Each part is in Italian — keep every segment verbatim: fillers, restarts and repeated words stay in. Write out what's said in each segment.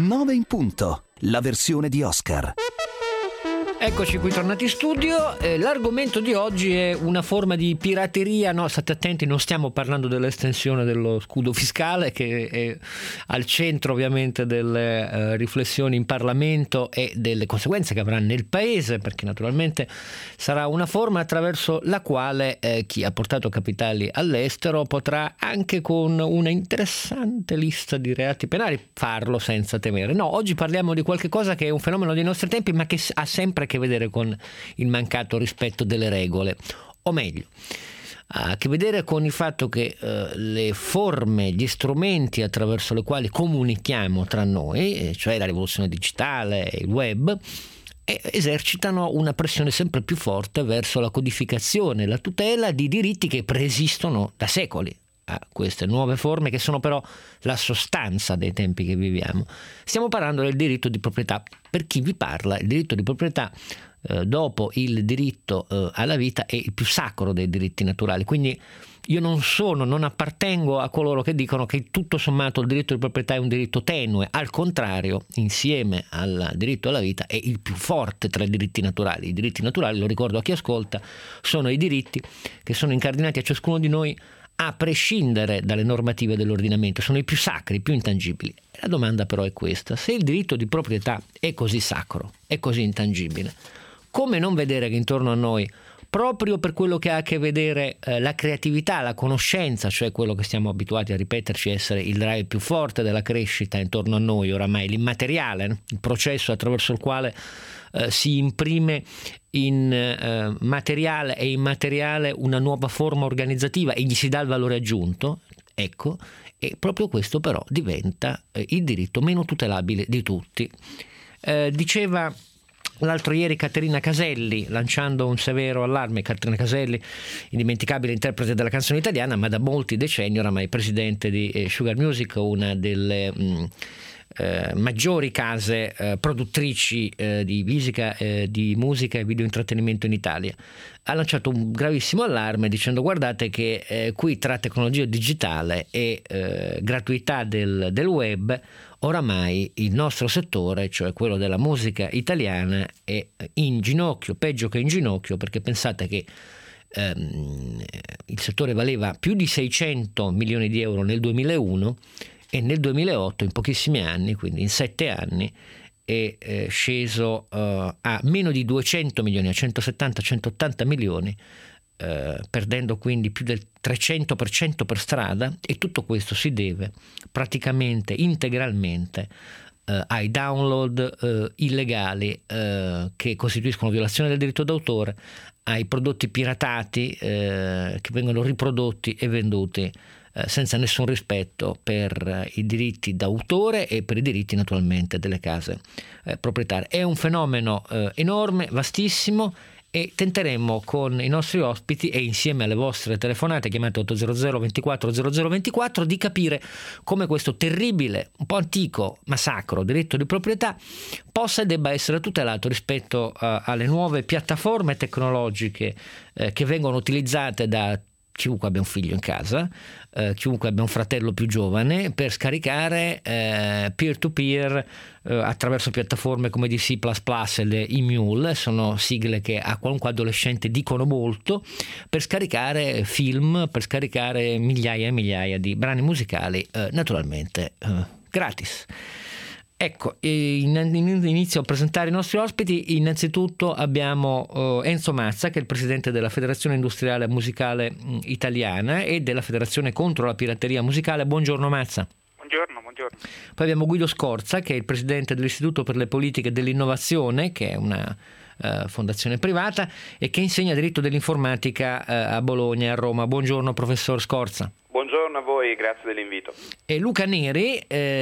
nove in punto, la versione di Oscar. Eccoci qui tornati in studio. Eh, l'argomento di oggi è una forma di pirateria. No, state attenti, non stiamo parlando dell'estensione dello scudo fiscale, che è al centro ovviamente delle eh, riflessioni in Parlamento e delle conseguenze che avrà nel paese, perché naturalmente sarà una forma attraverso la quale eh, chi ha portato capitali all'estero potrà, anche con una interessante lista di reati penali, farlo senza temere. No, oggi parliamo di qualche cosa che è un fenomeno dei nostri tempi, ma che ha sempre che vedere con il mancato rispetto delle regole, o meglio ha a che vedere con il fatto che eh, le forme, gli strumenti attraverso le quali comunichiamo tra noi, cioè la rivoluzione digitale, il web, eh, esercitano una pressione sempre più forte verso la codificazione e la tutela di diritti che preesistono da secoli a queste nuove forme, che sono però la sostanza dei tempi che viviamo. Stiamo parlando del diritto di proprietà. Per chi vi parla, il diritto di proprietà, eh, dopo il diritto eh, alla vita, è il più sacro dei diritti naturali. Quindi io non sono, non appartengo a coloro che dicono che tutto sommato il diritto di proprietà è un diritto tenue. Al contrario, insieme al diritto alla vita è il più forte tra i diritti naturali. I diritti naturali, lo ricordo a chi ascolta, sono i diritti che sono incardinati a ciascuno di noi a prescindere dalle normative dell'ordinamento, sono i più sacri, i più intangibili. La domanda però è questa: se il diritto di proprietà è così sacro, è così intangibile, come non vedere che intorno a noi, proprio per quello che ha a che vedere eh, la creatività, la conoscenza, cioè quello che siamo abituati a ripeterci essere il drive più forte della crescita intorno a noi, oramai l'immateriale, no? Il processo attraverso il quale eh, si imprime in eh, materiale e immateriale una nuova forma organizzativa e gli si dà il valore aggiunto, ecco, e proprio questo però diventa eh, il diritto meno tutelabile di tutti. Eh, diceva l'altro ieri Caterina Caselli, lanciando un severo allarme. Caterina Caselli, indimenticabile interprete della canzone italiana, ma da molti decenni oramai presidente di eh, Sugar Music, una delle mh, eh, maggiori case eh, produttrici eh, di musica, eh, di musica e video intrattenimento in Italia. Ha lanciato un gravissimo allarme dicendo: guardate che eh, qui tra tecnologia digitale e eh, gratuità del, del web, oramai il nostro settore, cioè quello della musica italiana, è in ginocchio, peggio che in ginocchio, perché pensate che ehm, il settore valeva più di seicento milioni di euro nel duemilauno e nel duemilaotto, in pochissimi anni, quindi in sette anni, è eh, sceso eh, a meno di duecento milioni, a centosettanta centottanta milioni, eh, perdendo quindi più del trecento per cento per strada, e tutto questo si deve praticamente integralmente eh, ai download eh, illegali eh, che costituiscono violazione del diritto d'autore, ai prodotti piratati eh, che vengono riprodotti e venduti Eh, senza nessun rispetto per eh, i diritti d'autore e per i diritti naturalmente delle case eh, proprietarie. È un fenomeno eh, enorme, vastissimo, e tenteremo con i nostri ospiti e insieme alle vostre telefonate chiamate otto zero zero ventiquattro zero zero ventiquattro di capire come questo terribile, un po' antico ma sacro diritto di proprietà possa e debba essere tutelato rispetto uh, alle nuove piattaforme tecnologiche eh, che vengono utilizzate da chiunque abbia un figlio in casa, eh, chiunque abbia un fratello più giovane, per scaricare eh, peer-to-peer eh, attraverso piattaforme come di C plus plus e le e-mule, sono sigle che a qualunque adolescente dicono molto, per scaricare film, per scaricare migliaia e migliaia di brani musicali, eh, naturalmente eh, gratis. Ecco, inizio a presentare i nostri ospiti. Innanzitutto abbiamo uh, Enzo Mazza, che è il presidente della Federazione Industriale Musicale Italiana e della Federazione contro la pirateria musicale. Buongiorno Mazza. Buongiorno, buongiorno. Poi abbiamo Guido Scorza, che è il presidente dell'Istituto per le Politiche dell'Innovazione, che è una uh, fondazione privata e che insegna diritto dell'informatica uh, a Bologna e a Roma. Buongiorno professor Scorza. Buongiorno a voi, grazie dell'invito. E Luca Neri,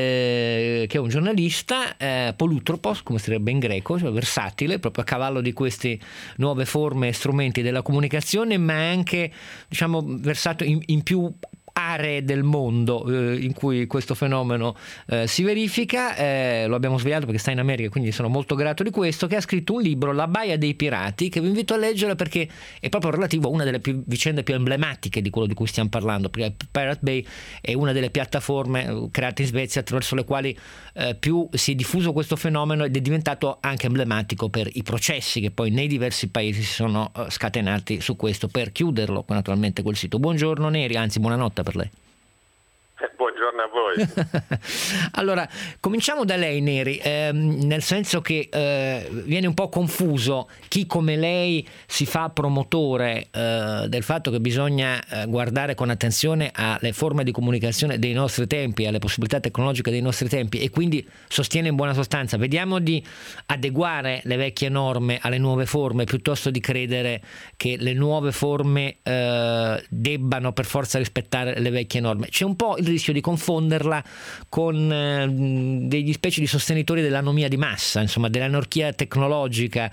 eh, che è un giornalista eh, polutropos, come si direbbe in greco, cioè versatile, proprio a cavallo di queste nuove forme e strumenti della comunicazione, ma anche, diciamo, versato in, in più aree del mondo eh, in cui questo fenomeno eh, si verifica. Eh, lo abbiamo svegliato perché sta in America, quindi sono molto grato di questo, che ha scritto un libro, La baia dei pirati, che vi invito a leggere perché è proprio relativo a una delle più, vicende più emblematiche di quello di cui stiamo parlando, perché Pirate Bay è una delle piattaforme create in Svezia attraverso le quali eh, più si è diffuso questo fenomeno ed è diventato anche emblematico per i processi che poi nei diversi paesi si sono uh, scatenati su questo per chiuderlo naturalmente quel sito. Buongiorno Neri, anzi buonanotte per lei. Buongiorno a voi. Allora, cominciamo da lei Neri, ehm, nel senso che eh, viene un po' confuso chi come lei si fa promotore eh, del fatto che bisogna eh, guardare con attenzione alle forme di comunicazione dei nostri tempi, alle possibilità tecnologiche dei nostri tempi, e quindi sostiene in buona sostanza vediamo di adeguare le vecchie norme alle nuove forme piuttosto di credere che le nuove forme eh, debbano per forza rispettare le vecchie norme. C'è un po' il rischio di confonderla con eh, degli specie di sostenitori dell'anomia di massa, insomma dell'anarchia tecnologica,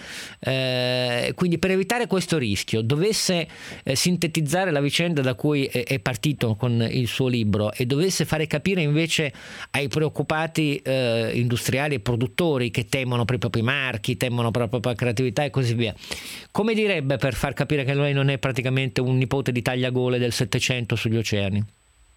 eh, quindi per evitare questo rischio dovesse eh, sintetizzare la vicenda da cui è, è partito con il suo libro e dovesse fare capire invece ai preoccupati eh, industriali e produttori che temono per i propri marchi, temono per la propria creatività e così via, come direbbe per far capire che lei non è praticamente un nipote di tagliagole del Settecento sugli oceani?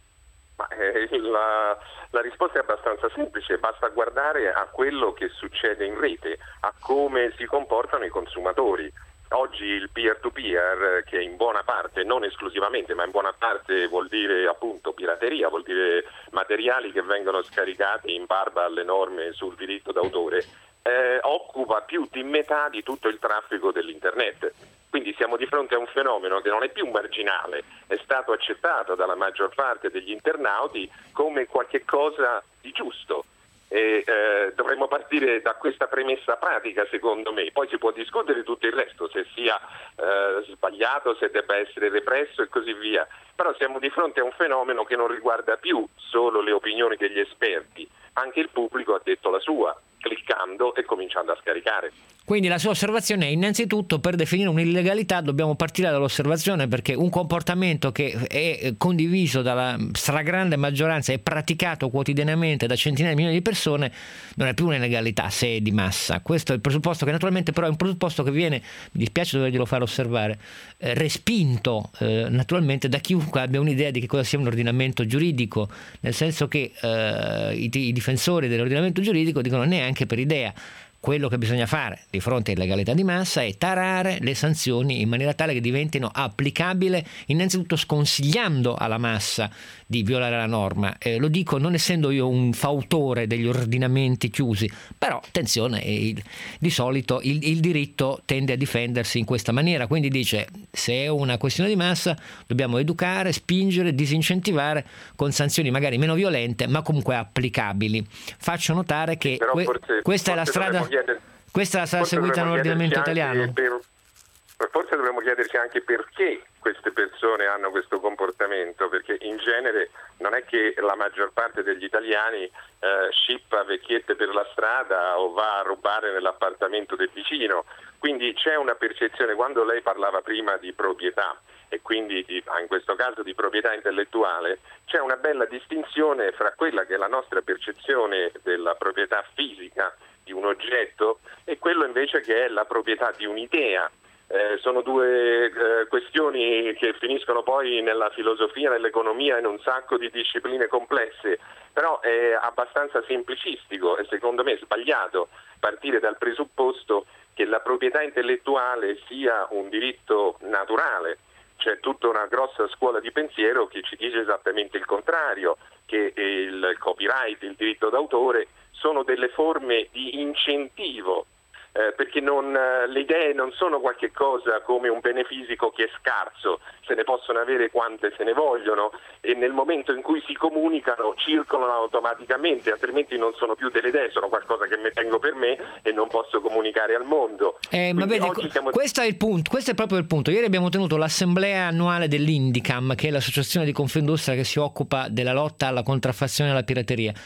Ma, eh, la, la risposta è abbastanza semplice, basta guardare a quello che succede in rete, a come si comportano i consumatori. Oggi il peer-to-peer, che in buona parte, non esclusivamente, ma in buona parte vuol dire appunto pirateria, vuol dire materiali che vengono scaricati in barba alle norme sul diritto d'autore, eh, occupa più di metà di tutto il traffico dell'internet. Quindi siamo di fronte a un fenomeno che non è più marginale, è stato accettato dalla maggior parte degli internauti come qualche cosa di giusto. E, eh, dovremmo partire da questa premessa pratica, secondo me. Poi si può discutere tutto il resto, se sia eh, sbagliato, se debba essere represso e così via. Però siamo di fronte a un fenomeno che non riguarda più solo le opinioni degli esperti, anche il pubblico ha detto la sua, cliccando e cominciando a scaricare. Quindi la sua osservazione è innanzitutto per definire un'illegalità dobbiamo partire dall'osservazione, perché un comportamento che è condiviso dalla stragrande maggioranza e praticato quotidianamente da centinaia di milioni di persone non è più un'illegalità se è di massa. Questo è il presupposto, che naturalmente però è un presupposto che viene, mi dispiace doverglielo fare osservare, eh, respinto eh, naturalmente da chiunque abbia un'idea di che cosa sia un ordinamento giuridico, nel senso che eh, i, i difensori dell'ordinamento giuridico dicono neanche per idea. Quello che bisogna fare di fronte all'illegalità di massa è tarare le sanzioni in maniera tale che diventino applicabili, innanzitutto sconsigliando alla massa di violare la norma. Eh, lo dico non essendo io un fautore degli ordinamenti chiusi, però attenzione, il, di solito il, il diritto tende a difendersi in questa maniera, quindi dice se è una questione di massa dobbiamo educare, spingere, disincentivare con sanzioni magari meno violente ma comunque applicabili. Faccio notare che que- forse, questa forse è la strada chiedere, questa è la strada seguita nell'ordinamento italiano. Per, forse dovremmo chiederci anche perché queste persone hanno questo comportamento, perché in genere non è che la maggior parte degli italiani eh, scippa vecchiette per la strada o va a rubare nell'appartamento del vicino, quindi c'è una percezione. Quando lei parlava prima di proprietà e quindi di, in questo caso di proprietà intellettuale, c'è una bella distinzione fra quella che è la nostra percezione della proprietà fisica di un oggetto e quello invece che è la proprietà di un'idea. Eh, sono due eh, questioni che finiscono poi nella filosofia, nell'economia, in un sacco di discipline complesse, però è abbastanza semplicistico e secondo me sbagliato partire dal presupposto che la proprietà intellettuale sia un diritto naturale. C'è tutta una grossa scuola di pensiero che ci dice esattamente il contrario, che il copyright, il diritto d'autore sono delle forme di incentivo. Eh, perché non, le idee non sono qualche cosa come un bene fisico che è scarso, se ne possono avere quante se ne vogliono e nel momento in cui si comunicano circolano automaticamente, altrimenti non sono più delle idee, sono qualcosa che mi tengo per me e non posso comunicare al mondo. Eh, ma vedi, siamo... questo è il punto, questo è proprio il punto. Ieri abbiamo tenuto l'assemblea annuale dell'Indicam, che è l'associazione di Confindustria che si occupa della lotta alla contraffazione e alla pirateria.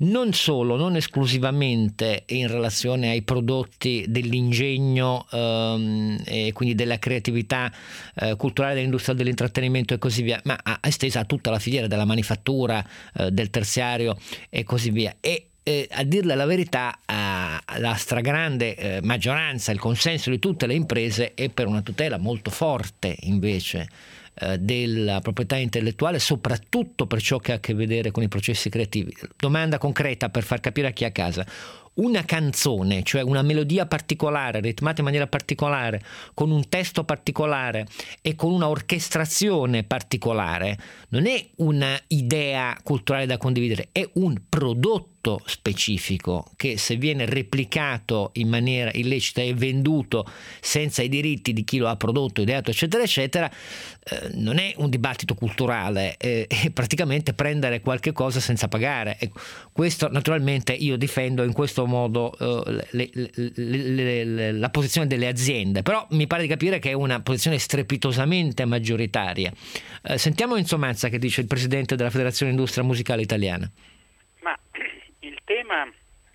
non solo, non esclusivamente in relazione ai prodotti dell'ingegno ehm, e quindi della creatività eh, culturale, dell'industria dell'intrattenimento e così via, ma estesa a tutta la filiera della manifattura, eh, del terziario e così via. E Eh, a dirle la verità, eh, la stragrande eh, maggioranza, il consenso di tutte le imprese è per una tutela molto forte invece eh, della proprietà intellettuale, soprattutto per ciò che ha a che vedere con i processi creativi. Domanda concreta per far capire a chi è a casa: una canzone, cioè una melodia particolare, ritmata in maniera particolare, con un testo particolare e con una orchestrazione particolare, non è una idea culturale da condividere, è un prodotto specifico che, se viene replicato in maniera illecita e venduto senza i diritti di chi lo ha prodotto, ideato, eccetera eccetera, eh, non è un dibattito culturale, eh, è praticamente prendere qualche cosa senza pagare. E questo naturalmente io difendo in questo modo eh, le, le, le, le, la posizione delle aziende, però mi pare di capire che è una posizione strepitosamente maggioritaria. Eh, sentiamo in sostanza che dice il presidente della Federazione Industria Musicale Italiana. Ma il tema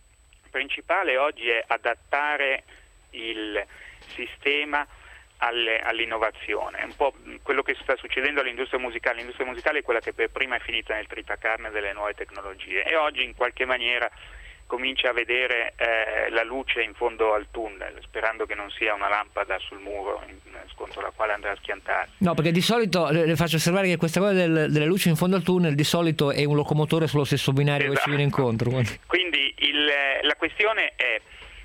principale oggi è adattare il sistema alle, all'innovazione. Un po' quello che sta succedendo all'industria musicale. L'industria musicale è quella che per prima è finita nel tritacarne delle nuove tecnologie e oggi in qualche maniera comincia a vedere eh, la luce in fondo al tunnel, sperando che non sia una lampada sul muro in, contro la quale andrà a schiantarsi. No, perché di solito le, le faccio osservare che questa cosa del, delle luci in fondo al tunnel di solito è un locomotore sullo stesso binario, esatto, che ci viene incontro. Quindi il, la questione è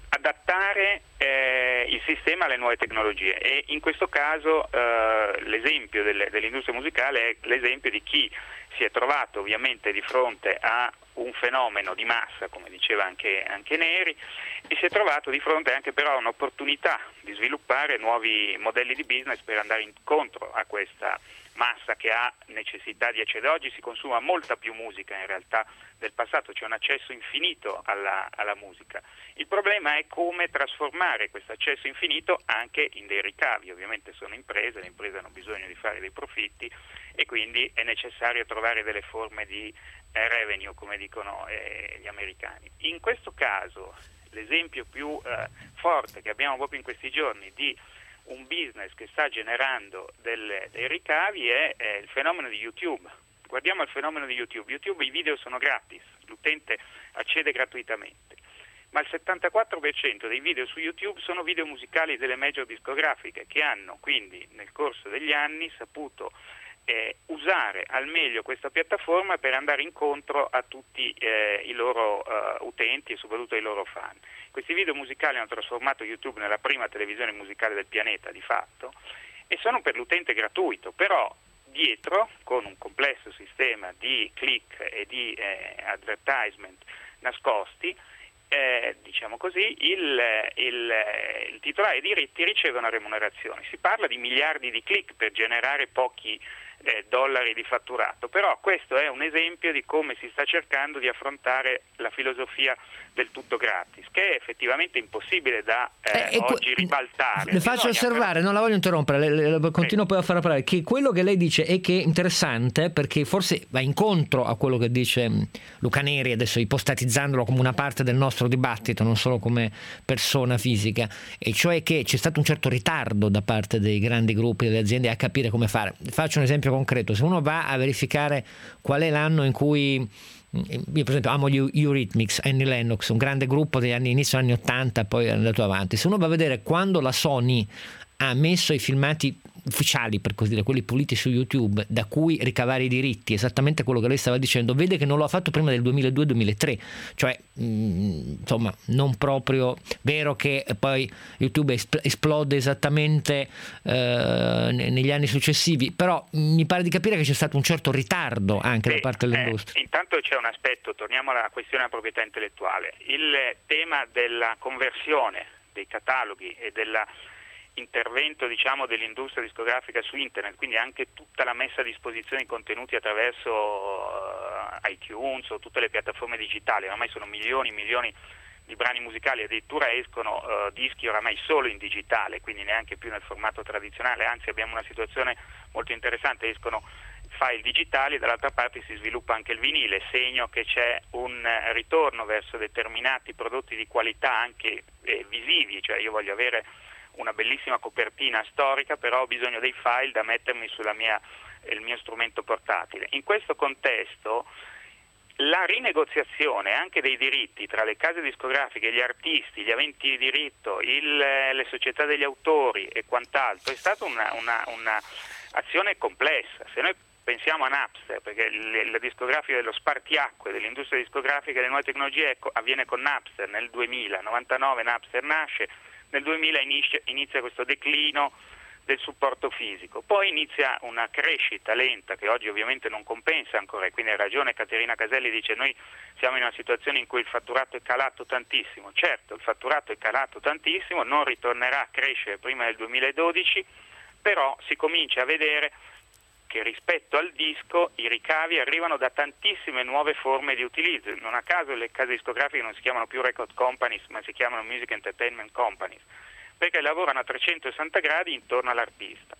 adattare eh, il sistema alle nuove tecnologie e in questo caso eh, l'esempio delle, dell'industria musicale è l'esempio di chi si è trovato ovviamente di fronte a un fenomeno di massa, come diceva anche, anche Neri, e si è trovato di fronte anche però a un'opportunità di sviluppare nuovi modelli di business per andare incontro a questa massa che ha necessità di accedere. Oggi si consuma molta più musica in realtà del passato, c'è un accesso infinito alla, alla musica. Il problema è come trasformare questo accesso infinito anche in dei ricavi. Ovviamente sono imprese, le imprese hanno bisogno di fare dei profitti e quindi è necessario trovare delle forme di eh, revenue, come dicono eh, gli americani. In questo caso l'esempio più eh, forte che abbiamo proprio in questi giorni di un business che sta generando delle, dei ricavi è, è il fenomeno di YouTube. Guardiamo il fenomeno di YouTube. YouTube, i video sono gratis, l'utente accede gratuitamente, ma il settantaquattro per cento dei video su YouTube sono video musicali delle major discografiche che hanno quindi nel corso degli anni saputo eh, usare al meglio questa piattaforma per andare incontro a tutti eh, i loro uh, utenti e soprattutto ai loro fan. Questi video musicali hanno trasformato YouTube nella prima televisione musicale del pianeta di fatto e sono per l'utente gratuito, però dietro, con un complesso sistema di click e di eh, advertisement nascosti, eh, diciamo così, il, il, il titolare dei diritti riceve una remunerazione. Si parla di miliardi di click per generare pochi eh, dollari di fatturato, però questo è un esempio di come si sta cercando di affrontare la filosofia del tutto gratis, che è effettivamente impossibile da eh, eh, oggi ribaltare. Le faccio Bisogna osservare, però... non la voglio interrompere, le, le, le, continuo sì. poi a farla parlare, che quello che lei dice è che è interessante perché forse va incontro a quello che dice Luca Neri, adesso ipostatizzandolo come una parte del nostro dibattito, non solo come persona fisica, e cioè che c'è stato un certo ritardo da parte dei grandi gruppi, delle aziende a capire come fare. Faccio un esempio concreto: se uno va a verificare qual è l'anno in cui, io per esempio amo gli Eurythmics, Annie Lennox, un grande gruppo degli anni inizio anni ottanta, poi è andato avanti. Se uno va a vedere quando la Sony ha messo i filmati ufficiali, per così dire, quelli puliti su YouTube, da cui ricavare i diritti, esattamente quello che lei stava dicendo, vede che non lo ha fatto prima del duemiladue duemilatré, cioè mh, insomma non proprio vero che poi YouTube esplode esattamente eh, negli anni successivi, però mi pare di capire che c'è stato un certo ritardo anche sì, da parte dell'industria. Eh, intanto c'è un aspetto, torniamo alla questione della proprietà intellettuale, il tema della conversione dei cataloghi e della intervento diciamo dell'industria discografica su internet, quindi anche tutta la messa a disposizione di contenuti attraverso uh, iTunes o tutte le piattaforme digitali. Ormai sono milioni e milioni di brani musicali, addirittura escono uh, dischi oramai solo in digitale, quindi neanche più nel formato tradizionale, anzi abbiamo una situazione molto interessante, escono file digitali, dall'altra parte si sviluppa anche il vinile, segno che c'è un ritorno verso determinati prodotti di qualità anche eh, visivi, cioè io voglio avere una bellissima copertina storica, però ho bisogno dei file da mettermi sulla mia, il mio strumento portatile. In questo contesto la rinegoziazione anche dei diritti tra le case discografiche, gli artisti, gli aventi di diritto, il, le società degli autori e quant'altro è stata una, una, una azione complessa. Se noi pensiamo a Napster, perché la discografica dello spartiacque dell'industria discografica e delle nuove tecnologie avviene con Napster nel duemila, novantanove Napster nasce, nel duemila inizia, inizia questo declino del supporto fisico, poi inizia una crescita lenta che oggi ovviamente non compensa ancora, e quindi ha ragione Caterina Caselli, dice noi siamo in una situazione in cui il fatturato è calato tantissimo. Certo, il fatturato è calato tantissimo, non ritornerà a crescere prima del duemiladodici, però si comincia a vedere che rispetto al disco i ricavi arrivano da tantissime nuove forme di utilizzo. Non a caso le case discografiche non si chiamano più record companies, ma si chiamano music entertainment companies, perché lavorano a trecentosessanta gradi intorno all'artista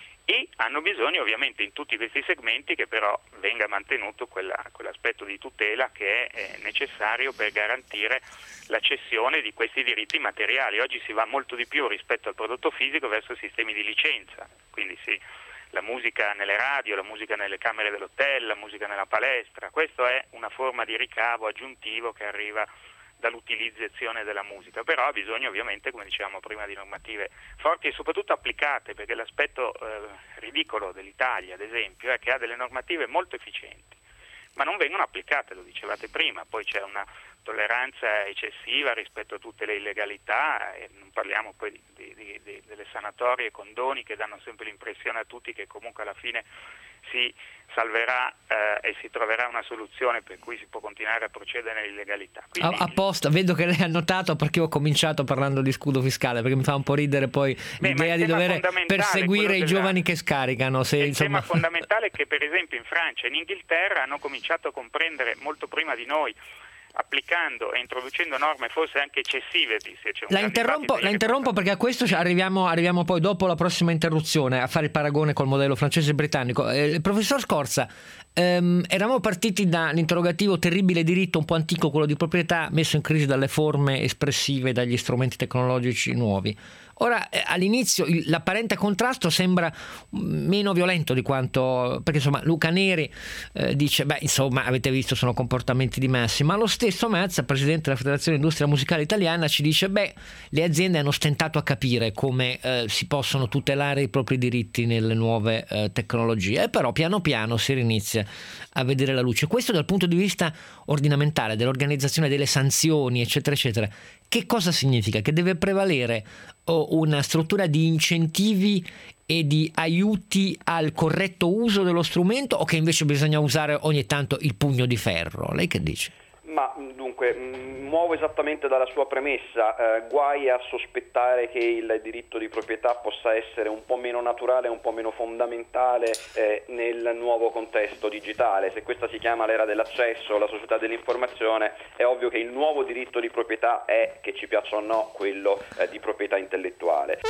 e hanno bisogno ovviamente in tutti questi segmenti che però venga mantenuto quella, quell'aspetto di tutela che è necessario per garantire la cessione di questi diritti materiali. Oggi si va molto di più rispetto al prodotto fisico verso sistemi di licenza, quindi sì, la musica nelle radio, la musica nelle camere dell'hotel, la musica nella palestra, questo è una forma di ricavo aggiuntivo che arriva dall'utilizzazione della musica, però ha bisogno ovviamente, come dicevamo prima, di normative forti e soprattutto applicate, perché l'aspetto eh, ridicolo dell'Italia, ad esempio, è che ha delle normative molto efficienti, ma non vengono applicate, lo dicevate prima, poi c'è una tolleranza eccessiva rispetto a tutte le illegalità, e non parliamo poi di, di, di, delle sanatorie e condoni che danno sempre l'impressione a tutti che comunque alla fine si salverà eh, e si troverà una soluzione per cui si può continuare a procedere nell'illegalità. Quindi... Apposta, vedo che lei ha notato perché ho cominciato parlando di scudo fiscale, perché mi fa un po' ridere poi Beh, l'idea di dover perseguire i giovani che scaricano. Se, il insomma... tema fondamentale è che per esempio in Francia e in Inghilterra hanno cominciato a comprendere molto prima di noi, applicando e introducendo norme forse anche eccessive. La interrompo, la interrompo perché a questo arriviamo, arriviamo poi dopo la prossima interruzione a fare il paragone col modello francese e britannico. Eh, professor Scorza, ehm, eravamo partiti dall'interrogativo terribile diritto un po' antico, quello di proprietà, messo in crisi dalle forme espressive e dagli strumenti tecnologici nuovi. Ora, eh, all'inizio il, l'apparente contrasto sembra meno violento di quanto, perché insomma Luca Neri eh, dice, beh insomma avete visto sono comportamenti di massi, ma lo stesso Mazza, presidente della Federazione Industria Musicale Italiana, ci dice, beh le aziende hanno stentato a capire come eh, si possono tutelare i propri diritti nelle nuove eh, tecnologie, e però piano piano si inizia a vedere la luce. Questo dal punto di vista ordinamentale, dell'organizzazione delle sanzioni eccetera eccetera, che cosa significa? Che deve prevalere una struttura di incentivi e di aiuti al corretto uso dello strumento, o che invece bisogna usare ogni tanto il pugno di ferro? Lei che dice? Ma dunque, muovo esattamente dalla sua premessa, eh, guai a sospettare che il diritto di proprietà possa essere un po' meno naturale, un po' meno fondamentale eh, nel nuovo contesto digitale. Se questa si chiama l'era dell'accesso, la società dell'informazione, è ovvio che il nuovo diritto di proprietà è, che ci piaccia o no, quello eh, di proprietà intellettuale.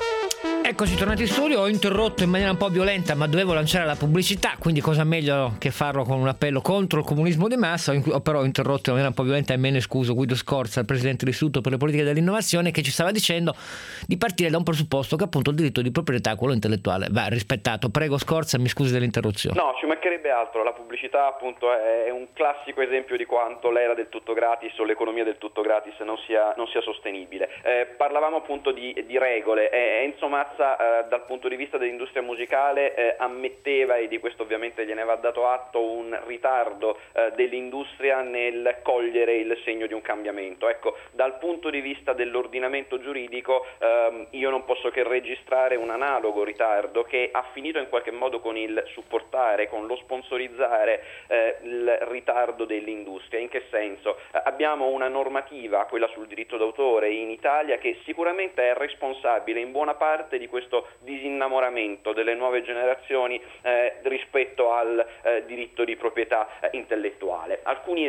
Eccoci tornati in studio, ho interrotto in maniera un po' violenta, ma dovevo lanciare la pubblicità, quindi cosa meglio che farlo con un appello contro il comunismo di massa. Ho però interrotto in maniera un po' violenta, e me ne scuso, Guido Scorza, il presidente dell'Istituto per le politiche dell'innovazione, che ci stava dicendo di partire da un presupposto che appunto il diritto di proprietà, quello intellettuale, va rispettato. Prego Scorza, mi scusi dell'interruzione. No, ci mancherebbe altro, la pubblicità appunto è un classico esempio di quanto l'era del tutto gratis o l'economia del tutto gratis non sia, non sia sostenibile. Eh, parlavamo appunto di, di regole, eh, Enzo Mazza eh, dal punto di vista dell'industria musicale eh, ammetteva, e di questo ovviamente gliene va dato atto, un ritardo eh, dell'industria nel cogliere il segno di un cambiamento. Ecco, dal punto di vista dell'ordinamento giuridico ehm, io non posso che registrare un analogo ritardo che ha finito in qualche modo con il supportare, con lo sponsorizzare eh, il ritardo dell'industria. In che senso? Eh, abbiamo una normativa, quella sul diritto d'autore in Italia, che sicuramente è responsabile in buona parte di questo disinnamoramento delle nuove generazioni eh, rispetto al eh, diritto di proprietà eh, intellettuale. Alcuni esempi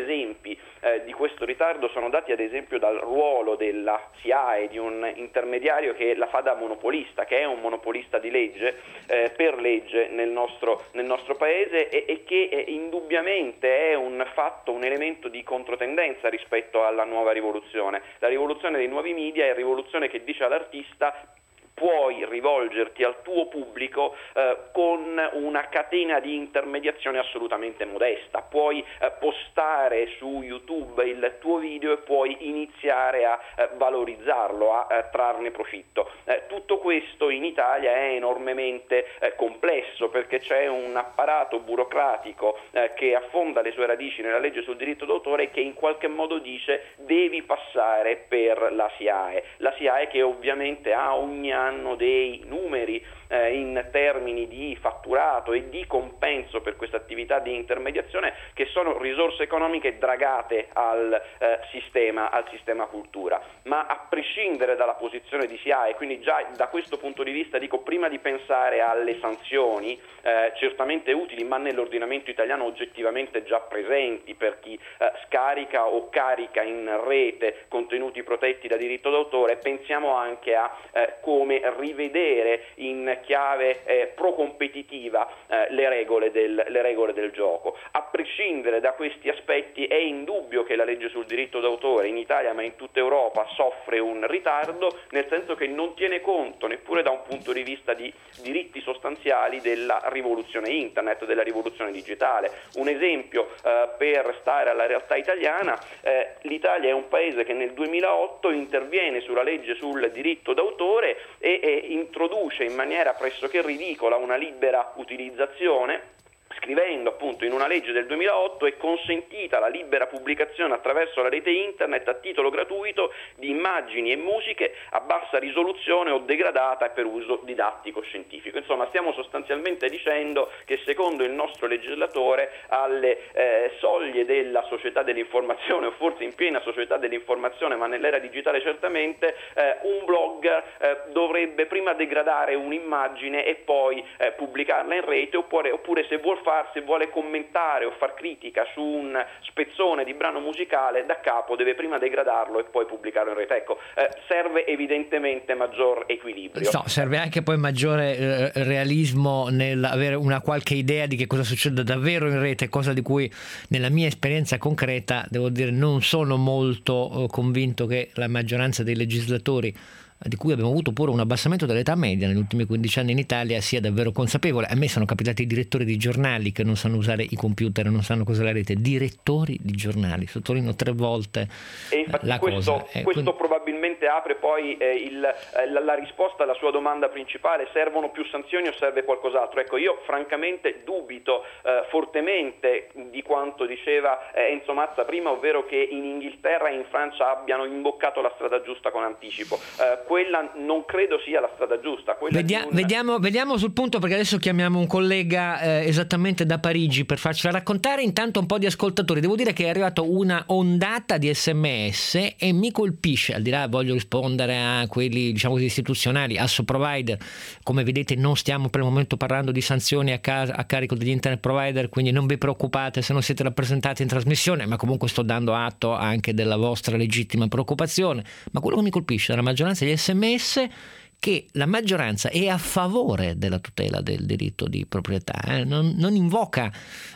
esempi eh, di questo ritardo sono dati ad esempio dal ruolo della S I A E, di un intermediario che la fa da monopolista, che è un monopolista di legge, eh, per legge nel nostro, nel nostro paese e, e che eh, indubbiamente è un fatto, un elemento di controtendenza rispetto alla nuova rivoluzione. La rivoluzione dei nuovi media è rivoluzione che dice all'artista: puoi rivolgerti al tuo pubblico eh, con una catena di intermediazione assolutamente modesta, puoi eh, postare su YouTube il tuo video e puoi iniziare a eh, valorizzarlo, a eh, trarne profitto. Eh, tutto questo in Italia è enormemente eh, complesso, perché c'è un apparato burocratico eh, che affonda le sue radici nella legge sul diritto d'autore e che in qualche modo dice: devi passare per la S I A E. La S I A E che ovviamente ha ogni anno hanno dei numeri eh, in termini di fatturato e di compenso per questa attività di intermediazione, che sono risorse economiche dragate al eh, sistema al sistema cultura. Ma a prescindere dalla posizione di S I A E, quindi già da questo punto di vista dico, prima di pensare alle sanzioni eh, certamente utili, ma nell'ordinamento italiano oggettivamente già presenti per chi eh, scarica o carica in rete contenuti protetti da diritto d'autore, pensiamo anche a eh, come rivedere in chiave eh, pro-competitiva eh, le regole del, le regole del gioco. A prescindere da questi aspetti è indubbio che la legge sul diritto d'autore in Italia, ma in tutta Europa, soffre un ritardo, nel senso che non tiene conto neppure da un punto di vista di diritti sostanziali della rivoluzione internet, della rivoluzione digitale. Un esempio eh, per stare alla realtà italiana: eh, l'Italia è un paese che nel duemilaotto interviene sulla legge sul diritto d'autore e, e introduce in maniera pressoché ridicola una libera utilizzazione, scrivendo appunto in una legge del duemilaotto: è consentita la libera pubblicazione attraverso la rete internet a titolo gratuito di immagini e musiche a bassa risoluzione o degradata per uso didattico scientifico. Insomma, stiamo sostanzialmente dicendo che secondo il nostro legislatore alle eh, soglie della società dell'informazione, o forse in piena società dell'informazione, ma nell'era digitale certamente, eh, un blogger eh, dovrebbe prima degradare un'immagine e poi eh, pubblicarla in rete, oppure, oppure se vuol fare se vuole commentare o far critica su un spezzone di brano musicale da capo deve prima degradarlo e poi pubblicarlo in rete. Ecco, eh, serve evidentemente maggior equilibrio. No, serve anche poi maggiore eh, realismo nell'avere una qualche idea di che cosa succede davvero in rete, cosa di cui nella mia esperienza concreta devo dire non sono molto eh, convinto che la maggioranza dei legislatori, di cui abbiamo avuto pure un abbassamento dell'età media negli ultimi quindici anni in Italia, sia davvero consapevole. A me sono capitati i direttori di giornali che non sanno usare i computer, non sanno cos'è la rete. Direttori di giornali, sottolineo tre volte e infatti la questo, cosa. questo quindi... probabilmente apre poi eh, il, eh, la, la risposta alla sua domanda principale: servono più sanzioni o serve qualcos'altro? Ecco, io francamente dubito eh, fortemente di quanto diceva eh, Enzo Mazza prima, ovvero che in Inghilterra e in Francia abbiano imboccato la strada giusta con anticipo. Eh, quella non credo sia la strada giusta. Vedia- un... vediamo, vediamo sul punto, perché adesso chiamiamo un collega eh, esattamente da Parigi per farcela raccontare. Intanto un po' di ascoltatori. Devo dire che è arrivata una ondata di sms e mi colpisce, al di là, voglio rispondere a quelli diciamo così istituzionali, asso provider, come vedete non stiamo per il momento parlando di sanzioni a, ca- a carico degli internet provider, quindi non vi preoccupate se non siete rappresentati in trasmissione, ma comunque sto dando atto anche della vostra legittima preoccupazione. Ma quello che mi colpisce dalla maggioranza degli sms, che la maggioranza è a favore della tutela del diritto di proprietà, eh? non, non invoca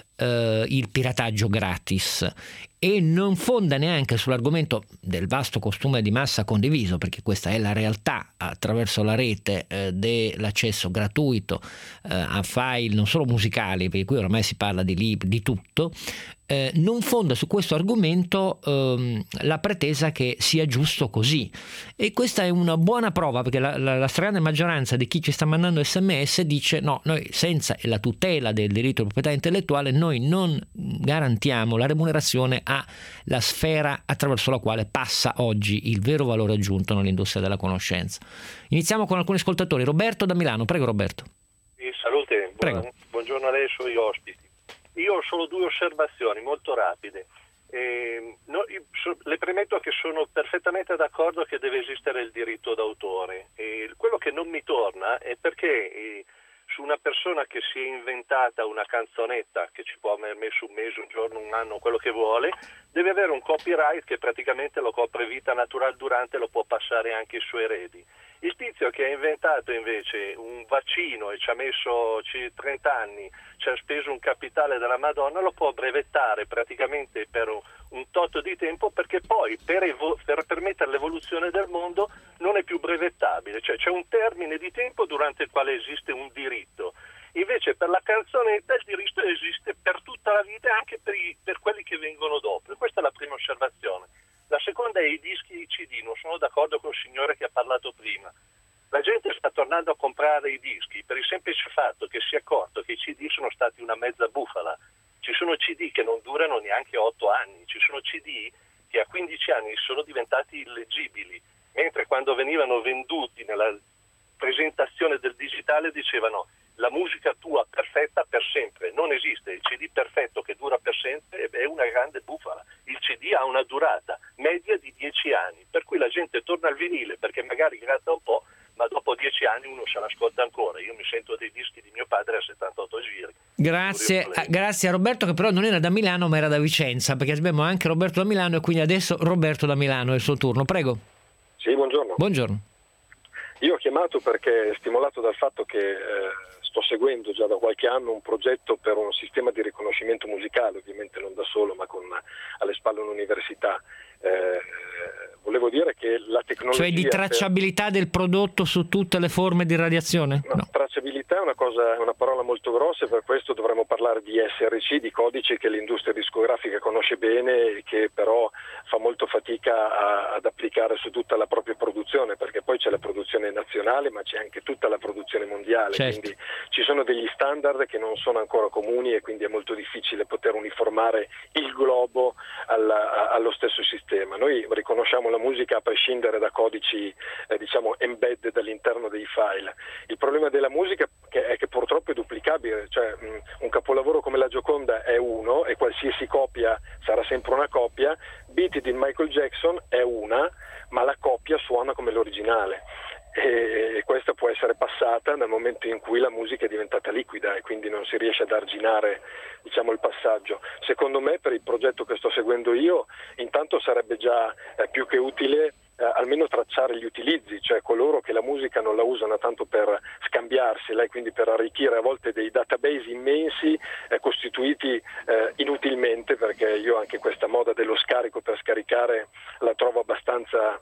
eh, il pirataggio gratis e non fonda neanche sull'argomento del vasto costume di massa condiviso, perché questa è la realtà attraverso la rete eh, dell'accesso gratuito eh, a file non solo musicali, perché qui ormai si parla di libri, di tutto. Eh, non fonda su questo argomento ehm, la pretesa che sia giusto così, e questa è una buona prova, perché la, la, la stragrande maggioranza di chi ci sta mandando sms dice no, noi senza la tutela del diritto di proprietà intellettuale noi non garantiamo la remunerazione alla sfera attraverso la quale passa oggi il vero valore aggiunto nell'industria della conoscenza. Iniziamo con alcuni ascoltatori. Roberto da Milano, prego Roberto. Sì, salute, prego. Buongiorno a lei e ai suoi ospiti. Io ho solo due osservazioni molto rapide. Eh, no, so, le premetto che sono perfettamente d'accordo che deve esistere il diritto d'autore. Eh, quello che non mi torna è perché eh, su una persona che si è inventata una canzonetta che ci può aver messo un mese, un giorno, un anno, quello che vuole, deve avere un copyright che praticamente lo copre vita natural durante, lo può passare anche ai suoi eredi. Il tizio che ha inventato invece un vaccino e ci ha messo trenta anni, ci ha speso un capitale della Madonna, lo può brevettare praticamente per un, un tot di tempo, perché poi per, evo- per permettere l'evoluzione del mondo non è più brevettabile, cioè c'è un termine di tempo durante il quale esiste un diritto. Invece per la canzonetta il diritto esiste per tutta la vita, anche per, i, per quelli che vengono dopo. E questa è la prima osservazione. La seconda è i dischi di C D. Non sono d'accordo con il signore che ha parlato prima. La gente sta tornando a comprare i dischi per il semplice fatto che si è accorto che i C D sono stati una mezza bufala. Ci sono C D che non durano neanche otto anni, ci sono C D che a quindici anni sono diventati illeggibili, mentre quando venivano venduti nella presentazione del digitale dicevano la musica tua perfetta per sempre. Non esiste. Il C D perfetto che dura per sempre è una grande bufala. Il C D ha una durata media di dieci anni, per cui la gente torna al vinile perché magari gratta un po', ma dopo dieci anni uno se l'ascolta ancora. Io mi sento dei dischi di mio padre a settantotto giri. Grazie, a, grazie a Roberto, che però non era da Milano ma era da Vicenza, perché abbiamo anche Roberto da Milano e quindi adesso Roberto da Milano è il suo turno. Prego. Sì, buongiorno. Buongiorno. Io ho chiamato perché, stimolato dal fatto che eh, sto seguendo già da qualche anno un progetto per un sistema di riconoscimento musicale, ovviamente non da solo ma con alle spalle un'università. Eh, volevo dire che la tecnologia, cioè di tracciabilità per... del prodotto su tutte le forme di radiazione? No, no. Tracciabilità è una cosa, è una parola molto grossa, e per questo dovremmo parlare di S R C, di codici che l'industria discografica conosce bene e che però fa molto fatica a, ad applicare su tutta la propria produzione, perché poi c'è la produzione nazionale ma c'è anche tutta la produzione mondiale. Certo. Quindi ci sono degli standard che non sono ancora comuni e quindi è molto difficile poter uniformare il globo alla, allo stesso sistema. Noi riconosciamo la musica a prescindere da codici eh, diciamo embedded all'interno dei file. Il problema della musica che è che purtroppo è duplicabile, cioè mh, un capolavoro come la Gioconda è uno e qualsiasi copia sarà sempre una copia. Beat It di Michael Jackson è una, ma la copia suona come l'originale. E questa può essere passata nel momento in cui la musica è diventata liquida e quindi non si riesce ad arginare, diciamo, il passaggio. Secondo me, per il progetto che sto seguendo io, intanto sarebbe già eh, più che utile eh, almeno tracciare gli utilizzi, cioè coloro che la musica non la usano tanto per scambiarsela e quindi per arricchire a volte dei database immensi eh, costituiti eh, inutilmente, perché io anche questa moda dello scarico per scaricare la trovo abbastanza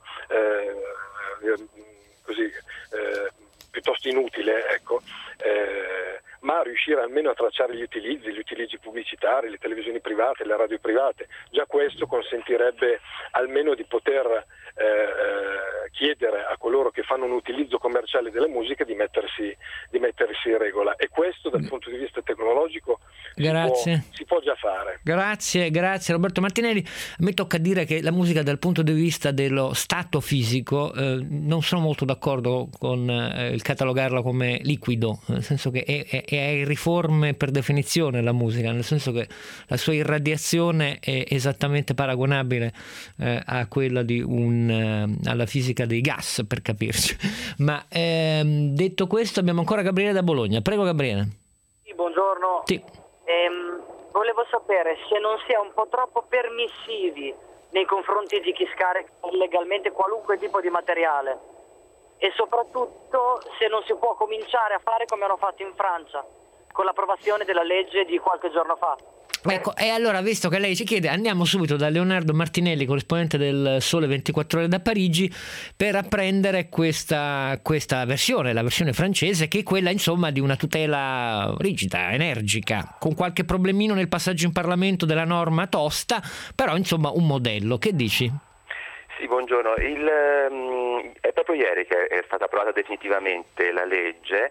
eh, così eh, piuttosto inutile, ecco, eh, ma riuscire almeno a tracciare gli utilizzi, gli utilizzi pubblicitari, le televisioni private, le radio private, già questo consentirebbe almeno di poter eh, chiedere a coloro che fanno un utilizzo commerciale della musica di mettersi, di mettersi in regola, e questo dal punto di vista tecnologico grazie. Si, può, si può già fare. Grazie, grazie Roberto Martinelli. A me tocca dire che la musica dal punto di vista dello stato fisico eh, non sono molto d'accordo con eh, il catalogarla come liquido, nel senso che è, è, è aeriforme per definizione la musica, nel senso che la sua irradiazione è esattamente paragonabile eh, a quella di un eh, alla fisica dei gas, per capirci. Ma ehm, detto questo abbiamo ancora Gabriele da Bologna. Prego Gabriele. Sì, buongiorno. Sì. Ehm, volevo sapere se non sia un po' troppo permissivi nei confronti di chi scarica illegalmente qualunque tipo di materiale, e soprattutto se non si può cominciare a fare come hanno fatto in Francia con l'approvazione della legge di qualche giorno fa. Ecco, e allora, visto che lei ci chiede, andiamo subito da Leonardo Martinelli, corrispondente del Sole ventiquattro Ore da Parigi, per apprendere questa, questa versione, la versione francese, che è quella insomma di una tutela rigida, energica, con qualche problemino nel passaggio in Parlamento della norma tosta, però insomma un modello. Che dici? Sì, buongiorno. Il, um, è proprio ieri che è stata approvata definitivamente la legge.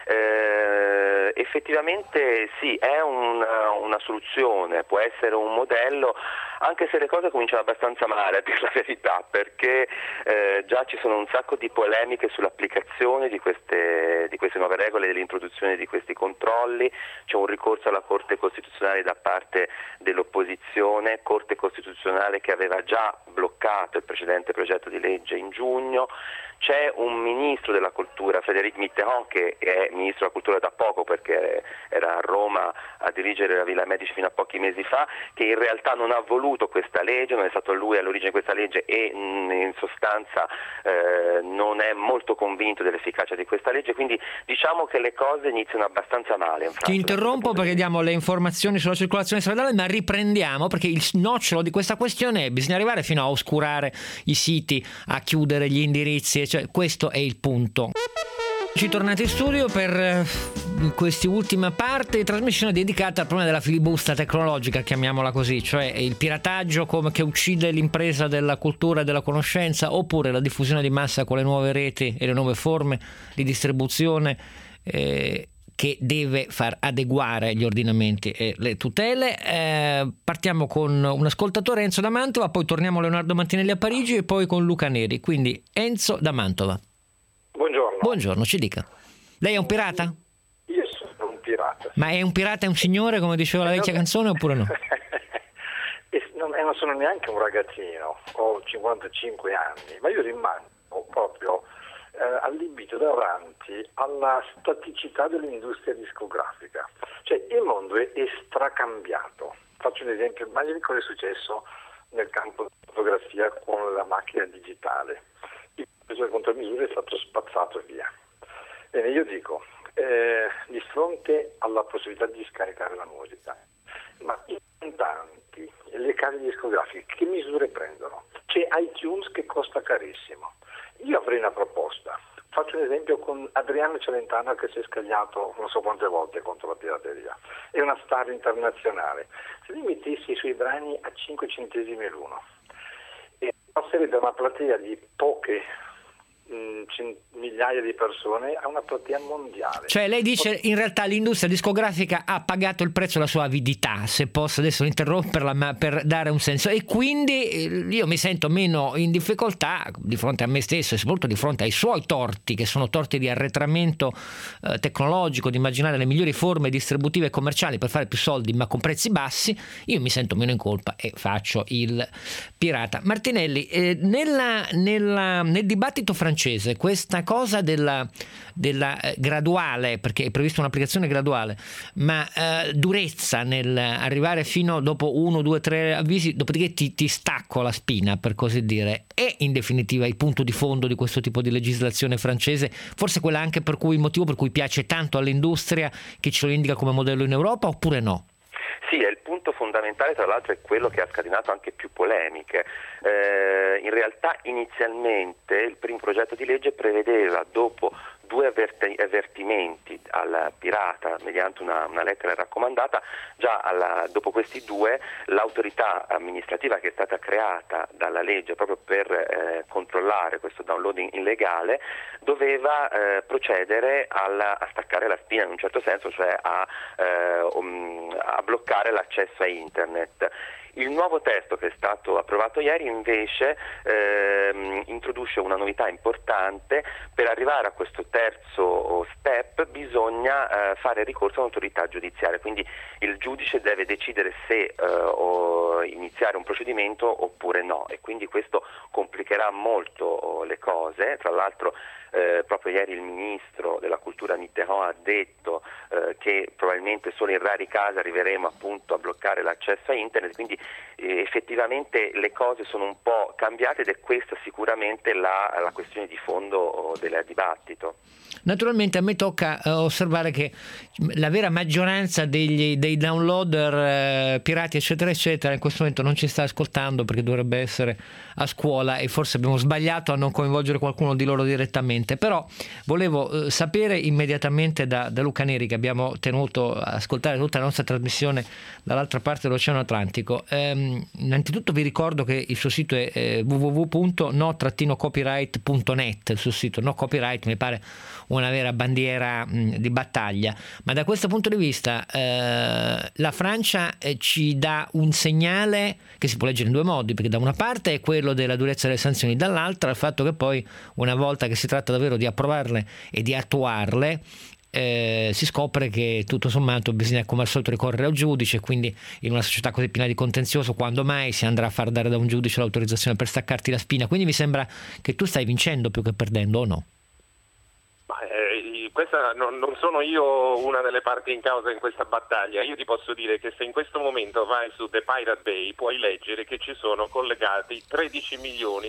Eh, effettivamente sì, è una, una soluzione, può essere un modello, anche se le cose cominciano abbastanza male, a dire la verità, perché eh, già ci sono un sacco di polemiche sull'applicazione di queste, di queste nuove regole, dell'introduzione di questi controlli. C'è un ricorso alla Corte Costituzionale da parte dell'opposizione, Corte Costituzionale che aveva già bloccato il precedente precedente progetto di legge in giugno. C'è un ministro della cultura, Frédéric Mitterrand, che è ministro della cultura da poco perché era a Roma a dirigere la Villa Medici fino a pochi mesi fa, che in realtà non ha voluto questa legge, non è stato lui all'origine di questa legge e in sostanza eh, non è molto convinto dell'efficacia di questa legge, quindi diciamo che le cose iniziano abbastanza male in Francia. Ti interrompo perché diamo le informazioni sulla circolazione stradale, ma riprendiamo perché il nocciolo di questa questione è bisogna arrivare fino a oscurare i siti, a chiudere gli indirizzi, cioè, questo è il punto. Ci tornate in studio per questa ultima parte, trasmissione dedicata al problema della filibusta tecnologica, chiamiamola così, cioè il pirataggio come che uccide l'impresa della cultura e della conoscenza, oppure la diffusione di massa con le nuove reti e le nuove forme di distribuzione eh, che deve far adeguare gli ordinamenti e le tutele. Eh, partiamo con un ascoltatore, Enzo da Mantova, poi torniamo a Leonardo Mantinelli a Parigi e poi con Luca Neri. Quindi Enzo da Mantova. Buongiorno. Buongiorno, ci dica. Lei è un pirata? Io sono un pirata. Ma è un pirata, è un signore, come diceva la vecchia canzone, oppure no? E non, e non sono neanche un ragazzino, ho cinquantacinque anni, ma io rimango proprio eh, allibito davanti alla staticità dell'industria discografica. Cioè il mondo è, è stracambiato. Faccio un esempio, immagini cosa è successo nel campo della fotografia con la macchina digitale. Il peso del contromisure è stato spazzato via. Bene, io dico, eh, di fronte alla possibilità di scaricare la musica, ma i cantanti e le case discografiche che misure prendono? C'è iTunes che costa carissimo. Io avrei una proposta. Faccio un esempio con Adriano Celentano che si è scagliato non so quante volte contro la pirateria. È una star internazionale. Se li mettessi i suoi brani a cinque centesimi l'uno e passerei da una platea di poche mh, migliaia di persone a una platea mondiale. Cioè lei dice in realtà l'industria discografica ha pagato il prezzo della sua avidità, se posso adesso interromperla, ma per dare un senso, e quindi io mi sento meno in difficoltà di fronte a me stesso e soprattutto di fronte ai suoi torti, che sono torti di arretramento eh, tecnologico, di immaginare le migliori forme distributive e commerciali per fare più soldi ma con prezzi bassi. Io mi sento meno in colpa e faccio il pirata. Martinelli, eh, nella, nella, nel dibattito francese questa cosa della, della eh, graduale, perché è prevista un'applicazione graduale, ma eh, durezza nel arrivare fino dopo uno, due, tre avvisi, dopodiché ti, ti stacco la spina, per così dire, è in definitiva il punto di fondo di questo tipo di legislazione francese, forse quella anche per cui il motivo per cui piace tanto all'industria che ce lo indica come modello in Europa, oppure no? Sì, è il punto fondamentale, tra l'altro è quello che ha scatenato anche più polemiche. Eh, in realtà inizialmente il primo progetto di legge prevedeva, dopo due avverti- avvertimenti al pirata mediante una, una lettera raccomandata, già alla, dopo questi due l'autorità amministrativa che è stata creata dalla legge proprio per eh, controllare questo downloading illegale doveva eh, procedere alla, a staccare la spina in un certo senso, cioè a, eh, um, a bloccare l'accesso a internet. Il nuovo testo che è stato approvato ieri invece ehm, introduce una novità importante. Per arrivare a questo terzo step bisogna eh, fare ricorso all'autorità giudiziaria, quindi il giudice deve decidere se eh, o iniziare un procedimento oppure no, e quindi questo complicherà molto le cose. Tra l'altro Eh, proprio ieri il ministro della cultura Mitterrand ha detto eh, che probabilmente solo in rari casi arriveremo appunto a bloccare l'accesso a internet, quindi eh, effettivamente le cose sono un po' cambiate ed è questa sicuramente la, la questione di fondo del dibattito. Naturalmente a me tocca eh, osservare che la vera maggioranza degli, dei downloader eh, pirati eccetera eccetera in questo momento non ci sta ascoltando perché dovrebbe essere a scuola e forse abbiamo sbagliato a non coinvolgere qualcuno di loro direttamente, però volevo eh, sapere immediatamente da, da Luca Neri, che abbiamo tenuto a ascoltare tutta la nostra trasmissione dall'altra parte dell'Oceano Atlantico. Ehm, innanzitutto vi ricordo che il suo sito è eh, w w w punto no copyright punto net, il suo sito no copyright mi pare una vera bandiera mh, di battaglia, ma da questo punto di vista eh, la Francia eh, ci dà un segnale che si può leggere in due modi, perché da una parte è quello della durezza delle sanzioni, dall'altra il fatto che poi una volta che si tratta davvero di approvarle e di attuarle eh, si scopre che tutto sommato bisogna come al solito ricorrere al giudice, quindi in una società così piena di contenzioso quando mai si andrà a far dare da un giudice l'autorizzazione per staccarti la spina? Quindi mi sembra che tu stai vincendo più che perdendo, o no? Ma, eh, questa non, non sono io una delle parti in causa in questa battaglia. Io ti posso dire che se in questo momento vai su The Pirate Bay puoi leggere che ci sono collegati tredici milioni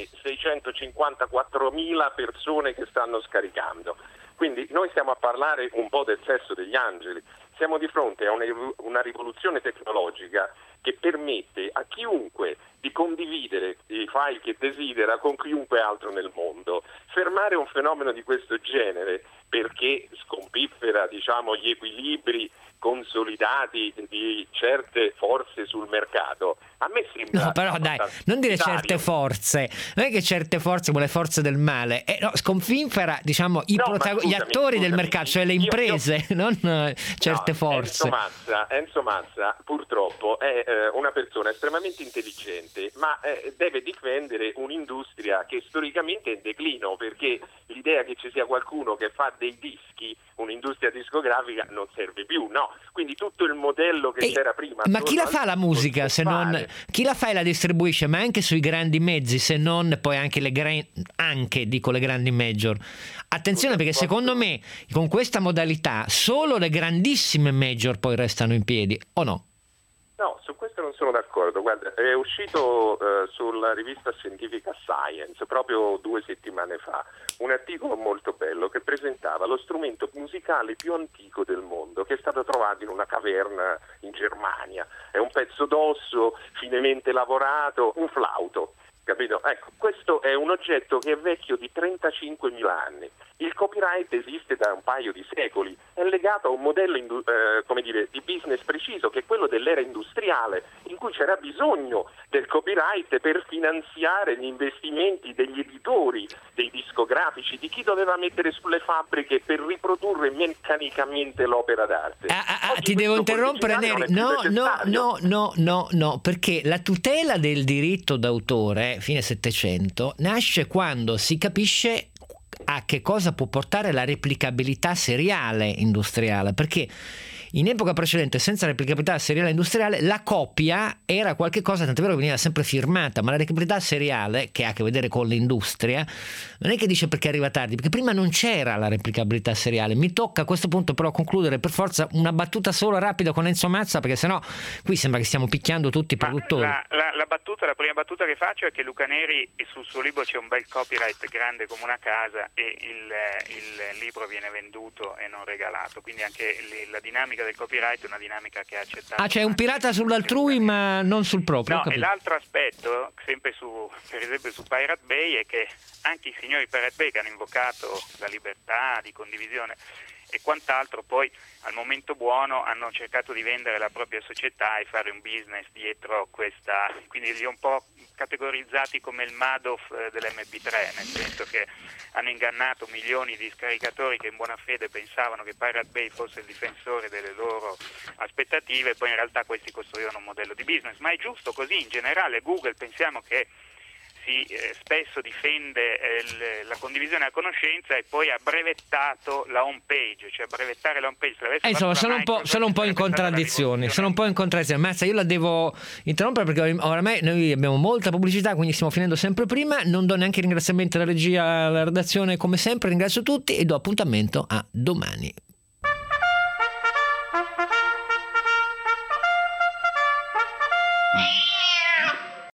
seicentocinquantaquattromila persone che stanno scaricando. Quindi noi stiamo a parlare un po' del sesso degli angeli. Siamo di fronte a una rivoluzione tecnologica che permette a chiunque di condividere i file che desidera con chiunque altro nel mondo. Fermare un fenomeno di questo genere perché scompiffera, diciamo, gli equilibri consolidati di certe forze sul mercato, a me sembra... No, però dai, non dire certe forze, non è che certe forze, quelle forze del male, eh, no, sconfinfera, diciamo, i no, protagon- scusami, gli attori scusami, del mercato, cioè le imprese, io, io... non uh, certe no, forze. Enzo Mazza, Enzo Mazza purtroppo è eh, una persona estremamente intelligente, ma eh, deve difendere un'industria che storicamente è in declino, perché l'idea che ci sia qualcuno che fa dei dischi, un'industria discografica, non serve più, no? Quindi tutto il modello che e, c'era prima. Ma chi la fa la musica se non chi la fa e la distribuisce, ma anche sui grandi mezzi, se non poi anche le gra- anche dico le grandi major. Attenzione, perché secondo me con questa modalità solo le grandissime major poi restano in piedi, o no? No, su questo non sono d'accordo. Guarda, è uscito eh, sulla rivista scientifica Science proprio due settimane fa un articolo molto bello che presentava lo strumento musicale più antico del mondo, che è stato trovato in una caverna in Germania. È un pezzo d'osso finemente lavorato, un flauto. Capito? Ecco, questo è un oggetto che è vecchio di trentacinquemila anni. Il copyright esiste da un paio di secoli, è legato a un modello indu- eh, come dire, di business preciso, che è quello dell'era industriale, in cui c'era bisogno del copyright per finanziare gli investimenti degli editori, dei discografici, di chi doveva mettere sulle fabbriche per riprodurre meccanicamente l'opera d'arte. Ah, ah, ah, ti devo interrompere, Neri. No, no, no, no, no, no, perché la tutela del diritto d'autore fine Settecento nasce quando si capisce a che cosa può portare la replicabilità seriale industriale, perché in epoca precedente, senza replicabilità seriale industriale, la copia era qualche cosa, tant'è vero che veniva sempre firmata, ma la replicabilità seriale, che ha a che vedere con l'industria, non è che dice perché arriva tardi, perché prima non c'era la replicabilità seriale. Mi tocca a questo punto però concludere per forza una battuta solo rapida con Enzo Mazza, perché sennò qui sembra che stiamo picchiando tutti i produttori. La, la, la battuta, la prima battuta che faccio è che Luca Neri, sul suo libro c'è un bel copyright grande come una casa, e il, il libro viene venduto e non regalato, quindi anche la dinamica del copyright è una dinamica che ha accettato. Ah, c'è un pirata sull'altrui ma non sul proprio. No, e l'altro aspetto, sempre su, per esempio su Pirate Bay, è che anche i signori Pirate Bay, che hanno invocato la libertà di condivisione e quant'altro, poi al momento buono hanno cercato di vendere la propria società e fare un business dietro questa, quindi li ho un po' categorizzati come il Madoff dell'emme pi tre, nel senso che hanno ingannato milioni di scaricatori che in buona fede pensavano che Pirate Bay fosse il difensore delle loro aspettative, e poi in realtà questi costruivano un modello di business. Ma è giusto così, in generale Google pensiamo che si eh, spesso difende eh, l- la condivisione della conoscenza, e poi ha brevettato la home page, cioè brevettare la home page. Eh, insomma, sono un po', sono un po' in contraddizione, sono un po' in contraddizione. Mazza, io la devo interrompere perché oramai noi abbiamo molta pubblicità, quindi stiamo finendo sempre prima. Non do neanche ringraziamenti alla regia, alla redazione, come sempre. Ringrazio tutti e do appuntamento a domani.